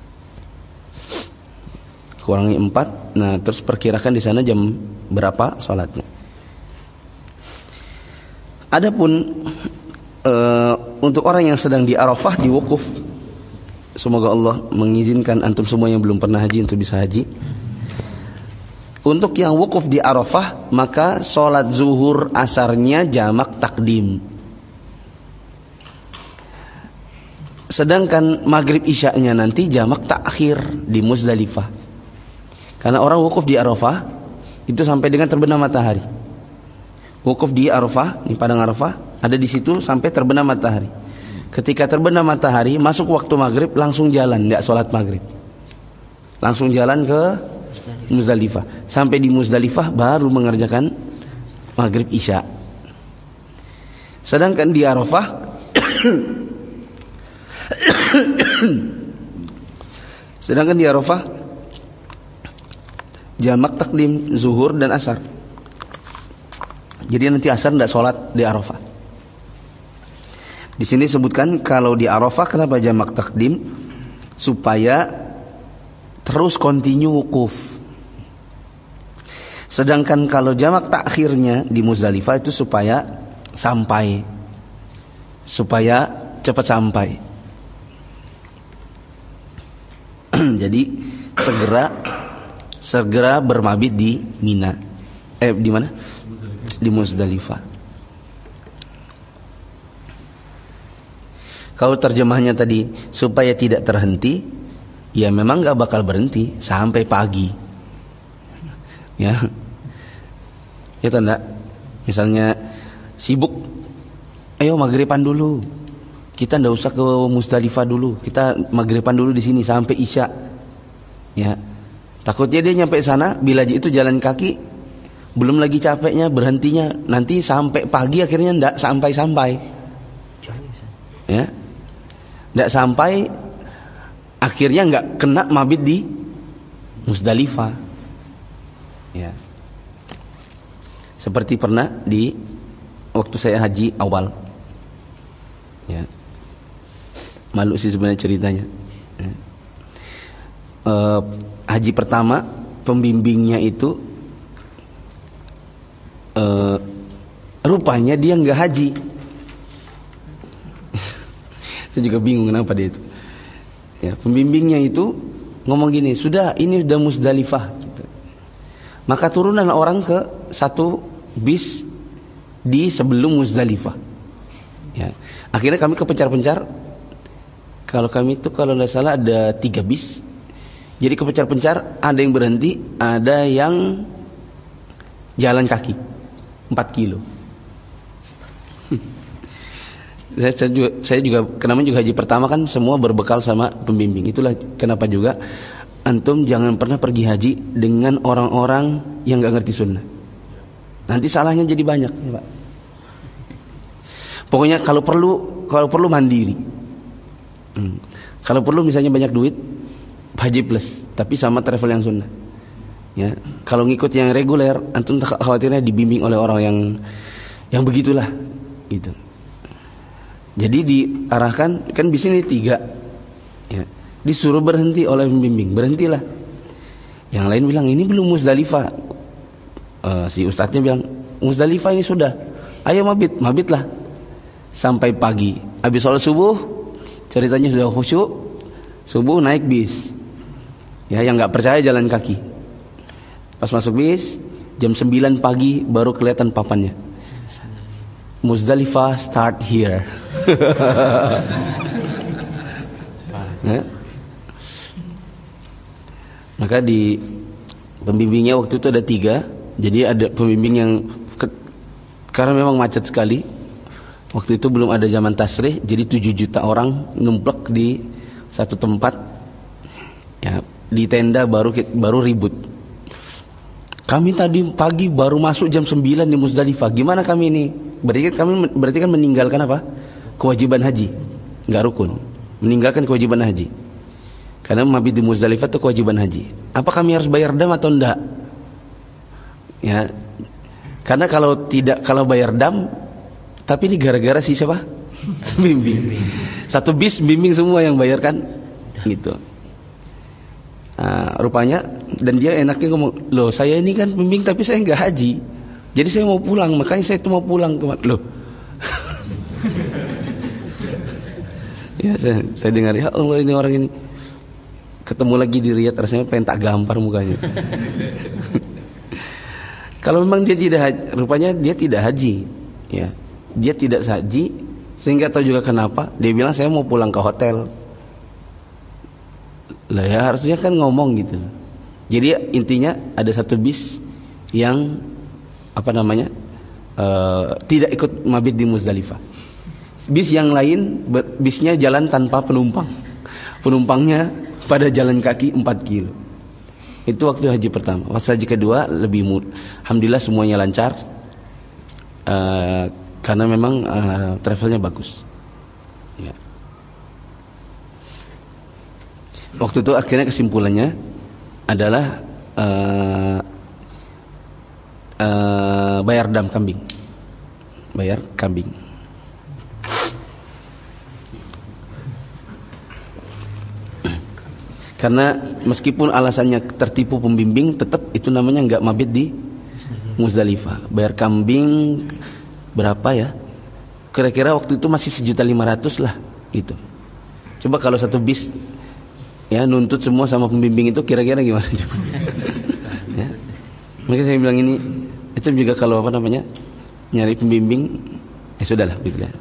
Kurangi empat, nah terus perkirakan di sana jam berapa sholatnya. Adapun e, untuk orang yang sedang di Arafah di wukuf, Semoga Allah mengizinkan antum semua yang belum pernah haji untuk bisa haji. Untuk yang wukuf di Arafah, maka sholat zuhur asarnya jamak takdim. Sedangkan maghrib isya'nya nanti jamak takhir di Muzdalifah. Karena orang wukuf di Arafah itu sampai dengan terbenam matahari. Wukuf di Arafah, di padang Arafah, ada di situ sampai terbenam matahari. Ketika terbenam matahari, masuk waktu maghrib, langsung jalan, tidak sholat maghrib. Langsung jalan ke Muzdalifah. Sampai di Muzdalifah baru mengerjakan maghrib isya. Sedangkan di Arafah Sedangkan di Arafah jamak takdim zuhur dan asar. Jadi nanti asar tidak sholat di Arafah. Di sini sebutkan kalau di Arafah kenapa jamak takdim? Supaya terus kontinu wukuf. Sedangkan kalau jamak takhirnya di Muzdalifah itu supaya sampai, supaya cepat sampai. Jadi segera segera bermabit di Mina. Eh di mana? Di Muzdalifah. Kalau terjemahnya tadi supaya tidak terhenti, ya memang nggak bakal berhenti sampai pagi. Ya, ya tanda. Misalnya sibuk, ayo maghriban dulu. Kita ndak usah ke Muzdalifah dulu. Kita maghriban dulu di sini sampai isya. Ya, takutnya dia nyampe sana bila itu jalan kaki, belum lagi capeknya berhentinya nanti sampai pagi akhirnya ndak sampai-sampai. Ya, ndak sampai akhirnya nggak kena mabit di Muzdalifah. Ya, seperti pernah di waktu saya haji awal. Ya, malu sih sebenarnya ceritanya. Ya. E, haji pertama pembimbingnya itu e, rupanya dia nggak haji. Saya juga bingung kenapa dia itu. Ya, pembimbingnya itu ngomong gini, sudah ini sudah Muzdalifah. Gitu. Maka turunan orang ke satu bis di sebelum Muzdalifah. Ya. Akhirnya kami kepencar-pencar. Kalau kami itu kalau tidak salah ada tiga bis. Jadi kepencar-pencar, ada yang berhenti, ada yang jalan kaki empat kilo. saya, saya juga, saya juga kenapa juga haji pertama kan semua berbekal sama pembimbing. Itulah kenapa juga antum jangan pernah pergi haji dengan orang-orang yang enggak ngerti sunnah. Nanti salahnya jadi banyak, ya Pak. Pokoknya kalau perlu, kalau perlu mandiri. Hmm. Kalau perlu misalnya banyak duit, haji plus, tapi sama travel yang sunnah. Ya, kalau ngikut yang reguler, antum khawatirnya dibimbing oleh orang yang yang begitulah, gitu. Jadi diarahkan, kan bis ini tiga. Ya. Disuruh berhenti oleh pembimbing, berhentilah. Yang lain bilang ini belum Muzdalifah. Uh, si ustadznya bilang Muzdalifah ini sudah. Ayo mabit, mabitlah. Sampai pagi. Habis sholat subuh, ceritanya sudah khusyuk. Subuh naik bis. Ya, yang nggak percaya jalan kaki. Pas masuk bis, jam sembilan pagi baru kelihatan papannya. Muzdalifah start here. Ya. Maka di pembimbingnya waktu itu ada tiga. Jadi ada pembimbing yang ke, karena memang macet sekali. Waktu itu belum ada zaman tasrih, jadi tujuh juta orang numplek di satu tempat. Ya, di tenda baru baru ribut. Kami tadi pagi baru masuk jam sembilan di Muzdalifah. Gimana kami ini? Berarti kan kami berarti kan meninggalkan apa? Kewajiban haji. Enggak rukun. Meninggalkan kewajiban haji. Karena mabit di Muzdalifah itu kewajiban haji. Apa kami harus bayar dam atau enggak? Ya. Karena kalau tidak kalau bayar dam, tapi ini gara-gara si siapa? Bimbing. Satu bis bimbing semua yang bayarkan gitu. Nah, rupanya dan dia enaknya ngomong, "Loh, saya ini kan bimbing tapi saya enggak haji. Jadi saya mau pulang, makanya saya itu mau pulang ke loh." Ya, saya, saya dengar, ya Allah ini orang ini ketemu lagi di Riyadh rasanya pengen tak gampar mukanya. Kalau memang dia tidak haji, rupanya dia tidak haji, ya. Dia tidak haji sehingga tahu juga kenapa dia bilang saya mau pulang ke hotel. Lah ya harusnya kan ngomong gitu. Jadi intinya ada satu bis yang apa namanya? Uh, tidak ikut mabit di Muzdalifah. Bis yang lain bisnya jalan tanpa penumpang. Penumpangnya pada jalan kaki empat kilo. Itu waktu haji pertama. Waktu haji kedua lebih mudah. Alhamdulillah semuanya lancar. Uh, karena memang uh, travelnya bagus. Ya. Waktu itu akhirnya kesimpulannya adalah uh, uh, bayar dam kambing. Bayar kambing. Karena meskipun alasannya tertipu pembimbing, tetap itu namanya enggak mabit di Muzdalifah. Bayar kambing berapa ya? Kira-kira waktu itu masih sejuta lima ratus lah gitu. Coba kalau satu bis ya nuntut semua sama pembimbing itu kira-kira gimana? Ya. Makanya saya bilang ini itu juga kalau apa namanya nyari pembimbing ya sudahlah gitu ya.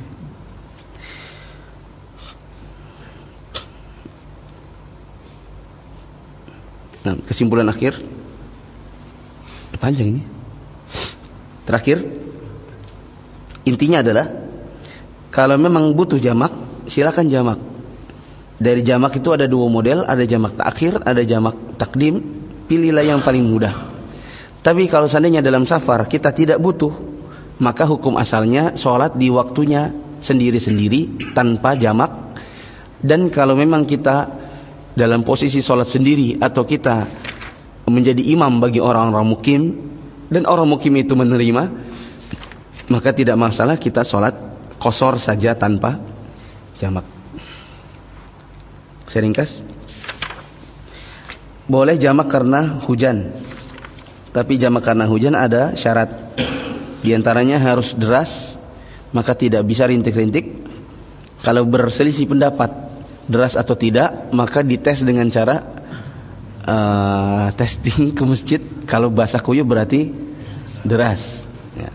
Nah, kesimpulan akhir panjang ini. Terakhir intinya adalah kalau memang butuh jamak silakan jamak. Dari jamak itu ada dua model, ada jamak takhir, ada jamak takdim. Pilihlah yang paling mudah. Tapi kalau seandainya dalam safar kita tidak butuh, maka hukum asalnya sholat di waktunya sendiri-sendiri tanpa jamak. Dan kalau memang kita dalam posisi sholat sendiri atau kita menjadi imam bagi orang-orang mukim dan orang mukim itu menerima, maka tidak masalah kita sholat qashar saja tanpa jamak. Saya ringkas. Boleh jamak karena hujan, tapi jamak karena hujan ada syarat. Di antaranya harus deras, maka tidak bisa rintik-rintik. Kalau berselisih pendapat deras atau tidak, maka dites dengan cara uh, testing ke masjid. Kalau basah kuyup berarti deras ya.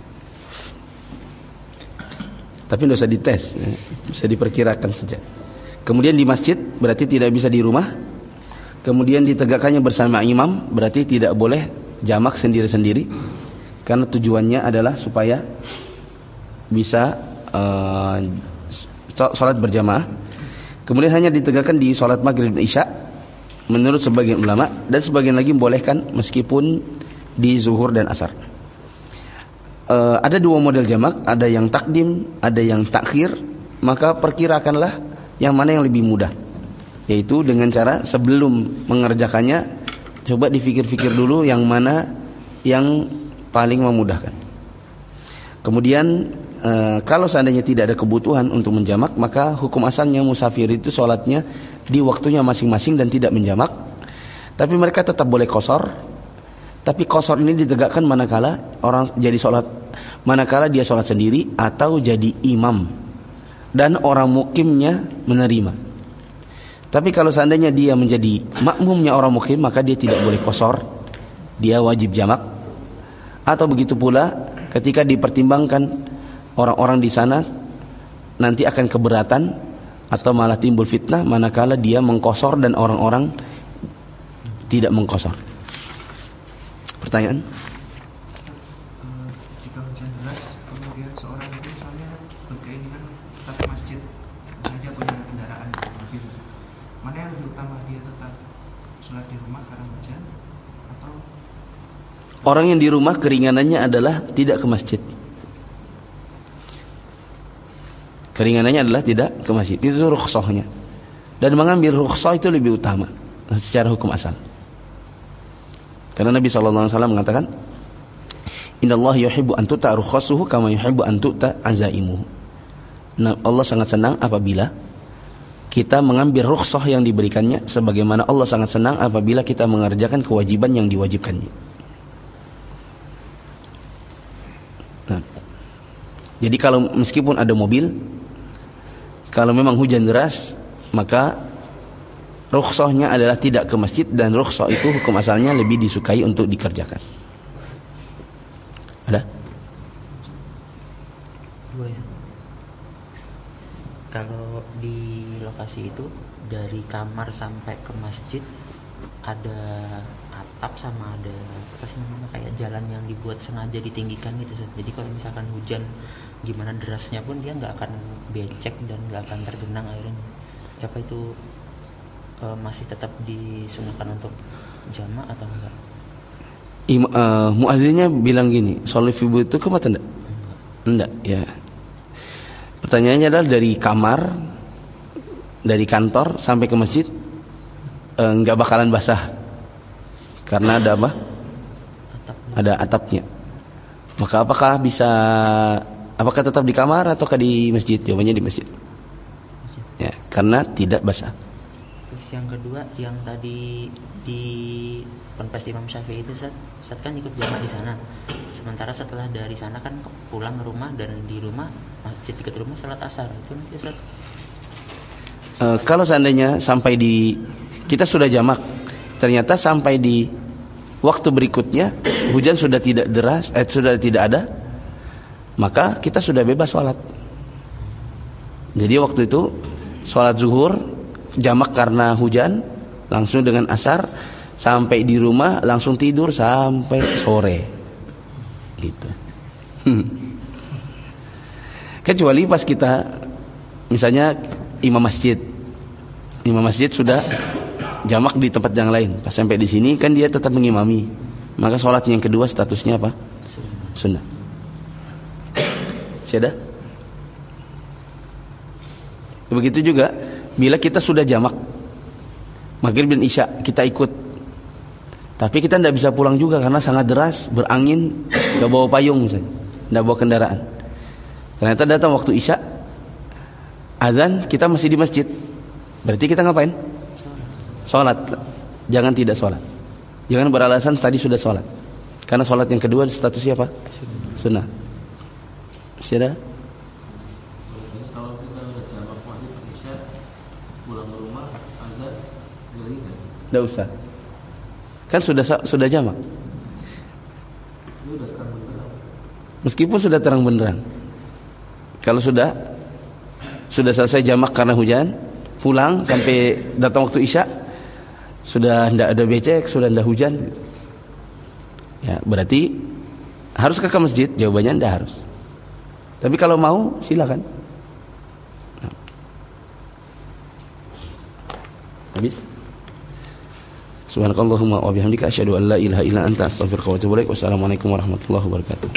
Tapi tidak usah dites ya. Bisa diperkirakan saja. Kemudian di masjid berarti tidak bisa di rumah. Kemudian ditegakkannya bersama imam, berarti tidak boleh jamak sendiri-sendiri, karena tujuannya adalah supaya bisa uh, sholat berjamaah. Kemudian hanya ditegakkan di sholat maghrib dan isya menurut sebagian ulama, dan sebagian lagi membolehkan meskipun di zuhur dan asar. E, ada dua model jamak, ada yang takdim, ada yang takhir. Maka perkirakanlah yang mana yang lebih mudah, yaitu dengan cara sebelum mengerjakannya coba dipikir-pikir dulu yang mana yang paling memudahkan. Kemudian e, kalau seandainya tidak ada kebutuhan untuk menjamak, maka hukum asalnya musafir itu sholatnya di waktunya masing-masing dan tidak menjamak. Tapi mereka tetap boleh qashar. Tapi qashar ini ditegakkan manakala orang jadi sholat, manakala dia sholat sendiri atau jadi imam dan orang mukimnya menerima. Tapi kalau seandainya dia menjadi makmumnya orang mukim, maka dia tidak boleh qashar, dia wajib jamak. Atau begitu pula ketika dipertimbangkan orang-orang di sana nanti akan keberatan atau malah timbul fitnah manakala dia mengqashar dan orang-orang tidak mengqashar. Pertanyaan? Uh, jika hujan deras, kemudian seorang itu misalnya berkeinginan tetap ke masjid, hanya punya kendaraan mobil, mana yang lebih utama, dia tetap sholat di rumah karena hujan, atau orang yang di rumah keringanannya adalah tidak ke masjid? Keringanannya adalah tidak ke masjid. Itu rukhsahnya. Dan mengambil rukhsah itu lebih utama secara hukum asal. Karena Nabi sallallahu alaihi wasallam mengatakan, "Innallaha yuhibbu an tu'ta rukhsasuhu kama yuhibbu an tu'ta azaimuhu." Nah, Allah sangat senang apabila kita mengambil rukhsah yang diberikannya, sebagaimana Allah sangat senang apabila kita mengerjakan kewajiban yang diwajibkannya. Nah, jadi kalau meskipun ada mobil, kalau memang hujan deras, maka rukhsahnya adalah tidak ke masjid, dan rukhsah itu hukum asalnya lebih disukai untuk dikerjakan. Ada? Kalau di lokasi itu dari kamar sampai ke masjid ada atap sama ada apa sih namanya kayak jalan yang dibuat sengaja ditinggikan gitu. Jadi kalau misalkan hujan gimana derasnya pun dia nggak akan becek dan nggak akan tergenang airnya. Apa itu e, masih tetap disunahkan untuk jamak atau enggak? Im, uh, muadzinnya bilang gini, sholat subuh itu ke mata enggak? Enggak, ya. Pertanyaannya adalah dari kamar, dari kantor sampai ke masjid uh, enggak bakalan basah karena ada apa? Atapnya. Ada atapnya. Maka apakah bisa, apakah tetap di kamar ataukah di masjid? Jawabannya di masjid. Ya, karena tidak basah. Terus yang kedua, yang tadi di Ponpes Imam Syafi'i itu Ustaz, Ustaz kan ikut jamaah di sana. Sementara setelah dari sana kan pulang ke rumah, dan di rumah masjid dekat rumah salat asar. Itu nanti Ustaz. E, kalau seandainya sampai di, kita sudah jamak, ternyata sampai di waktu berikutnya hujan sudah tidak deras, eh, sudah tidak ada, maka kita sudah bebas sholat. Jadi waktu itu sholat zuhur jamak karena hujan, langsung dengan asar, sampai di rumah langsung tidur sampai sore, gitu. Hmm. Kecuali pas kita, misalnya imam masjid, imam masjid sudah jamak di tempat yang lain, pas sampai di sini kan dia tetap mengimami, maka sholat yang kedua statusnya apa? Sunnah. Sudah? Begitu juga bila kita sudah jamak maghrib dan isya, kita ikut, tapi kita tidak bisa pulang juga karena sangat deras, berangin, tidak bawa payung misalnya, tidak bawa kendaraan. Ternyata datang waktu isya, azan, kita masih di masjid, berarti kita ngapain? Sholat. Jangan tidak sholat. Jangan beralasan tadi sudah sholat, karena sholat yang kedua statusnya apa? Sunnah. Masih ada? Kalau kita udah jamak maghrib isya, pulang ke rumah azan, boleh kan? Tidak usah. Kan sudah sudah jamak. Sudah terang benderang. Meskipun sudah terang benderang. Kalau sudah sudah selesai jamak karena hujan, pulang sampai datang waktu isya, sudah tidak ada becek, sudah tidak hujan, ya berarti harus ke masjid? Jawabannya tidak harus. Tapi kalau mau silakan. Nah. Habis. Subhanakallahumma wa bihamdika asyhadu an la ilaha illa anta astaghfiruka wa atubu ilaik. Wassalamualaikum warahmatullahi wabarakatuh.